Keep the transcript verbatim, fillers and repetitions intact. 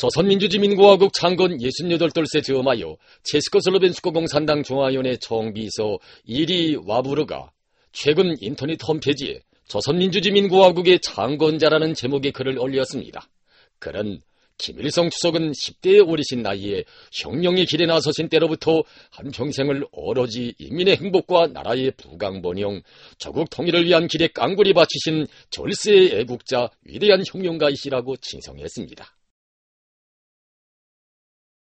조선민주주의민공화국 창건 예순여덟 돌세 즈음하여 체스코슬로벤스크 공산당 중앙위원회 총비서 이리 와부르가 최근 인터넷 홈페이지에 조선민주주의민공화국의 창건자라는 제목의 글을 올렸습니다. 그는 김일성 주석은 십 대의 어리신 나이에 혁명의 길에 나서신 때로부터 한평생을 오로지 인민의 행복과 나라의 부강번영, 조국 통일을 위한 길에 깡굴이 바치신 절세의 애국자, 위대한 혁명가이시라고 칭송했습니다.